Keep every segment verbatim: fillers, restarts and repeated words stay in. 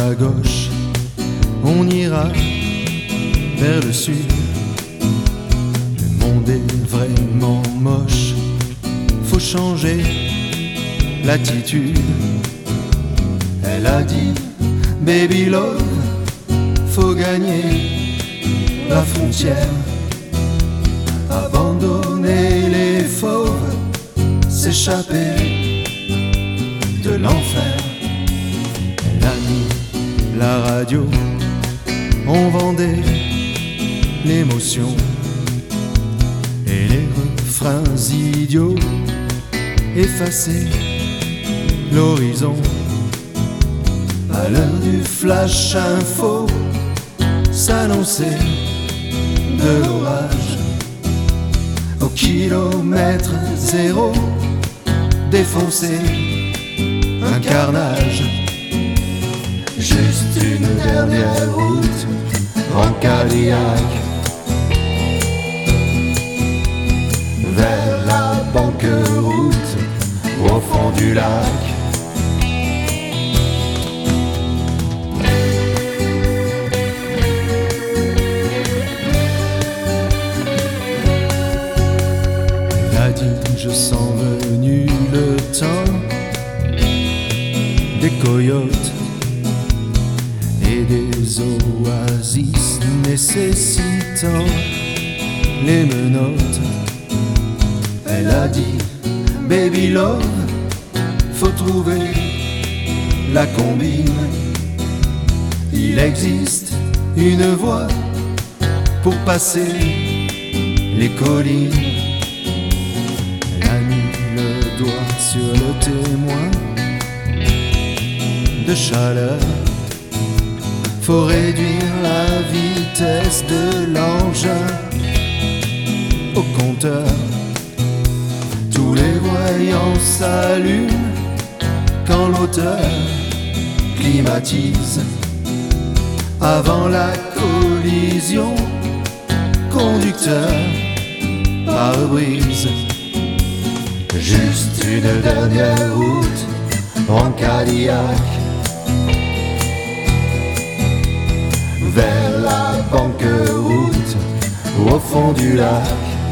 à gauche, on ira vers le sud. Le monde est vraiment moche, faut changer l'attitude. Elle a dit, baby love, faut gagner la frontière, abandonner les fauves, s'échapper de l'enfer. Elle a mis la radio, on vendait l'émotion et les refrains idiots effacer l'horizon. À l'heure du flash info s'annonçait de l'orage. Au kilomètre zéro défoncer un carnage. Juste une dernière route en Cadillac vers la banqueroute au fond du lac. Elle a dit, je sens venu le temps des coyotes et des oasis nécessitant les menottes. Elle a dit, baby love, faut trouver la combine. Il existe une voie pour passer les collines. Elle a mis le doigt sur le témoin de chaleur. Faut réduire la vitesse de l'engin au compteur. Tous les voyants s'allument quand l'auteur climatise. Avant la collision, conducteur, pare-brise. Juste une dernière route en Cadillac vers la banqueroute au fond du lac.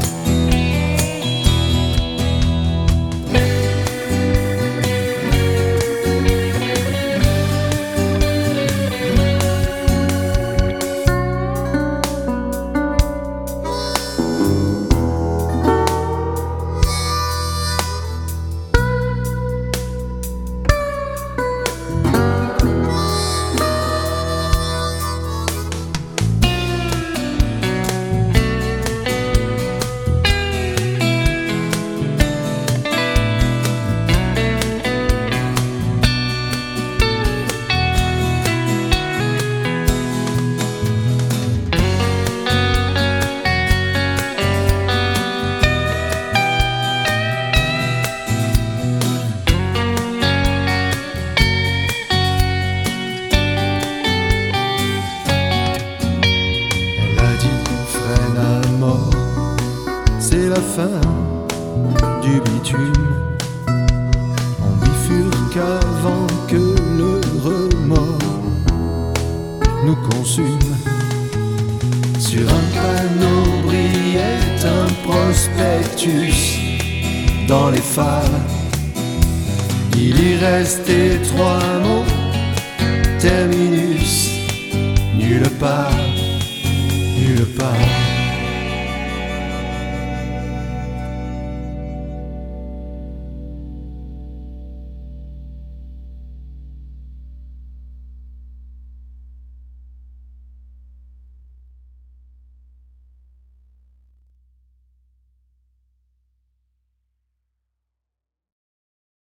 C'est la fin du bitume. On bifurque avant que le remords nous consume. Sur un panneau brillait un prospectus dans les phares. Il y restait trois mots, terminus, nulle part, nulle part.